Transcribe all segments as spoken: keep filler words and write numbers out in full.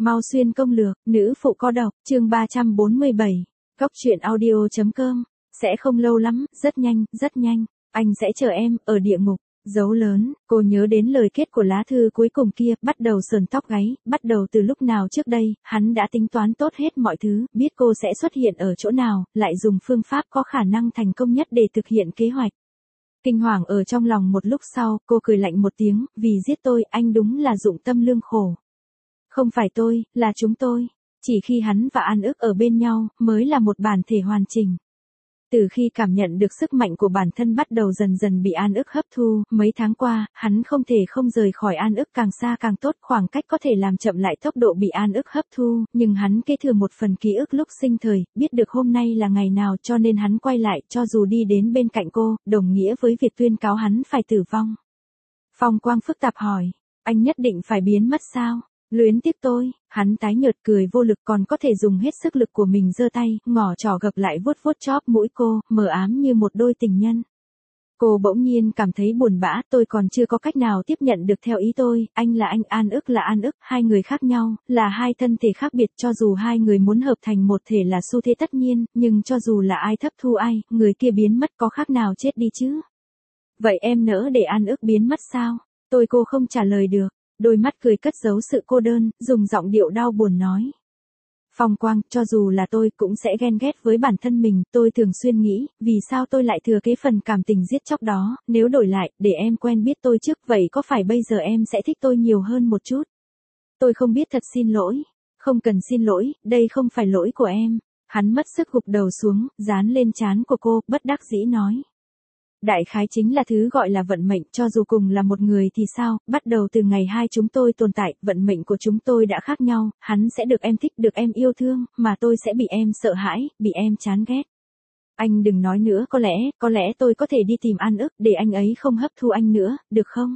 Mau xuyên công lược, nữ phụ có độc, chương ba trăm bốn mươi bảy. Góc truyện audio.com. Sẽ không lâu lắm, rất nhanh, rất nhanh. Anh sẽ chờ em, ở địa ngục. Dấu lớn, cô nhớ đến lời kết của lá thư cuối cùng kia, bắt đầu sờn tóc gáy, bắt đầu từ lúc nào trước đây, hắn đã tính toán tốt hết mọi thứ, biết cô sẽ xuất hiện ở chỗ nào, lại dùng phương pháp có khả năng thành công nhất để thực hiện kế hoạch. Kinh hoàng ở trong lòng một lúc sau, cô cười lạnh một tiếng, vì giết tôi, anh đúng là dụng tâm lương khổ. Không phải tôi, là chúng tôi. Chỉ khi hắn và An Ức ở bên nhau, mới là một bản thể hoàn chỉnh. Từ khi cảm nhận được sức mạnh của bản thân bắt đầu dần dần bị An Ức hấp thu, mấy tháng qua, hắn không thể không rời khỏi An Ức, càng xa càng tốt, khoảng cách có thể làm chậm lại tốc độ bị An Ức hấp thu, nhưng hắn kế thừa một phần ký ức lúc sinh thời, biết được hôm nay là ngày nào, cho nên hắn quay lại, cho dù đi đến bên cạnh cô, đồng nghĩa với việc tuyên cáo hắn phải tử vong. Phong Quang phức tạp hỏi, anh nhất định phải biến mất sao? Luyến tiếc tôi, hắn tái nhợt cười vô lực, còn có thể dùng hết sức lực của mình giơ tay, ngỏ trỏ gập lại vuốt vuốt chóp mũi cô, mờ ám như một đôi tình nhân. Cô bỗng nhiên cảm thấy buồn bã, tôi còn chưa có cách nào tiếp nhận được theo ý tôi, anh là anh, An Ức là An Ức, hai người khác nhau, là hai thân thể khác biệt, cho dù hai người muốn hợp thành một thể là xu thế tất nhiên, nhưng cho dù là ai thấp thu ai, người kia biến mất có khác nào chết đi chứ? Vậy em nỡ để An Ức biến mất sao? Tôi cô không trả lời được. Đôi mắt cười cất giấu sự cô đơn, dùng giọng điệu đau buồn nói. Phong Quang, cho dù là tôi cũng sẽ ghen ghét với bản thân mình, tôi thường xuyên nghĩ, vì sao tôi lại thừa kế phần cảm tình giết chóc đó, nếu đổi lại, để em quen biết tôi trước, vậy có phải bây giờ em sẽ thích tôi nhiều hơn một chút? Tôi không biết, thật xin lỗi. Không cần xin lỗi, đây không phải lỗi của em. Hắn mất sức gục đầu xuống, dán lên trán của cô, bất đắc dĩ nói. Đại khái chính là thứ gọi là vận mệnh, cho dù cùng là một người thì sao, bắt đầu từ ngày hai chúng tôi tồn tại, vận mệnh của chúng tôi đã khác nhau, hắn sẽ được em thích, được em yêu thương, mà tôi sẽ bị em sợ hãi, bị em chán ghét. Anh đừng nói nữa, có lẽ, có lẽ tôi có thể đi tìm An Ức, để anh ấy không hấp thu anh nữa, được không?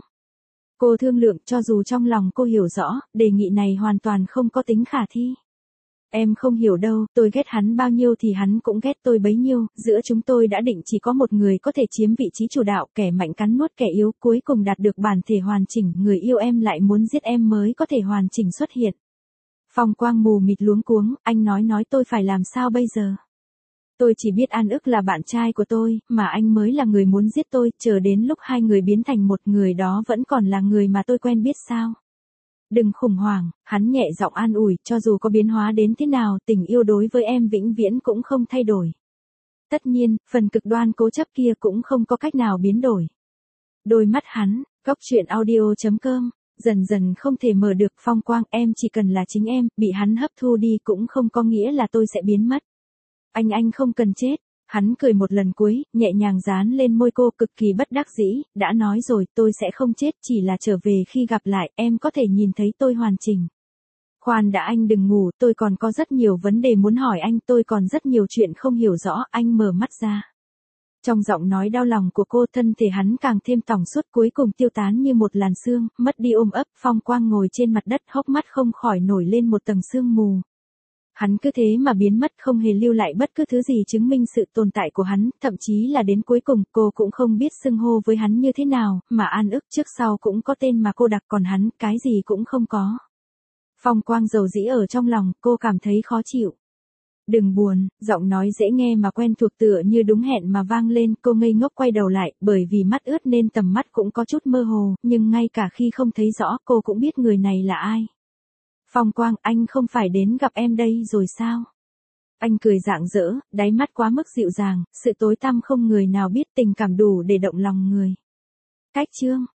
Cô thương lượng, cho dù trong lòng cô hiểu rõ, đề nghị này hoàn toàn không có tính khả thi. Em không hiểu đâu, tôi ghét hắn bao nhiêu thì hắn cũng ghét tôi bấy nhiêu, giữa chúng tôi đã định chỉ có một người có thể chiếm vị trí chủ đạo, kẻ mạnh cắn nuốt kẻ yếu, cuối cùng đạt được bản thể hoàn chỉnh, người yêu em lại muốn giết em mới có thể hoàn chỉnh xuất hiện. Phong Quang mù mịt luống cuống, anh nói nói tôi phải làm sao bây giờ? Tôi chỉ biết An Ức là bạn trai của tôi, mà anh mới là người muốn giết tôi, chờ đến lúc hai người biến thành một người đó vẫn còn là người mà tôi quen biết sao? Đừng khủng hoảng, hắn nhẹ giọng an ủi, cho dù có biến hóa đến thế nào, tình yêu đối với em vĩnh viễn cũng không thay đổi. Tất nhiên, phần cực đoan cố chấp kia cũng không có cách nào biến đổi. Đôi mắt hắn, góc truyện audio.com, dần dần không thể mở được. Phong Quang, em chỉ cần là chính em, bị hắn hấp thu đi cũng không có nghĩa là tôi sẽ biến mất. Anh anh không cần chết. Hắn cười một lần cuối, nhẹ nhàng dán lên môi cô, cực kỳ bất đắc dĩ, đã nói rồi, tôi sẽ không chết, chỉ là trở về khi gặp lại, em có thể nhìn thấy tôi hoàn chỉnh. Khoan đã, anh đừng ngủ, tôi còn có rất nhiều vấn đề muốn hỏi anh, tôi còn rất nhiều chuyện không hiểu rõ, anh mở mắt ra. Trong giọng nói đau lòng của cô, thân thể hắn càng thêm tỏng suốt, cuối cùng tiêu tán như một làn sương, mất đi ôm ấp. Phong Quang ngồi trên mặt đất, hốc mắt không khỏi nổi lên một tầng sương mù. Hắn cứ thế mà biến mất, không hề lưu lại bất cứ thứ gì chứng minh sự tồn tại của hắn, thậm chí là đến cuối cùng cô cũng không biết xưng hô với hắn như thế nào, mà An Ức trước sau cũng có tên mà cô đặt, còn hắn, cái gì cũng không có. Phong Quang dầu dĩ ở trong lòng, cô cảm thấy khó chịu. Đừng buồn, giọng nói dễ nghe mà quen thuộc tựa như đúng hẹn mà vang lên, cô ngây ngốc quay đầu lại, bởi vì mắt ướt nên tầm mắt cũng có chút mơ hồ, nhưng ngay cả khi không thấy rõ, cô cũng biết người này là ai. Phong Quang, anh không phải đến gặp em đây rồi sao? Anh cười rạng rỡ, đáy mắt quá mức dịu dàng, sự tối tăm không người nào biết, tình cảm đủ để động lòng người. Cách chương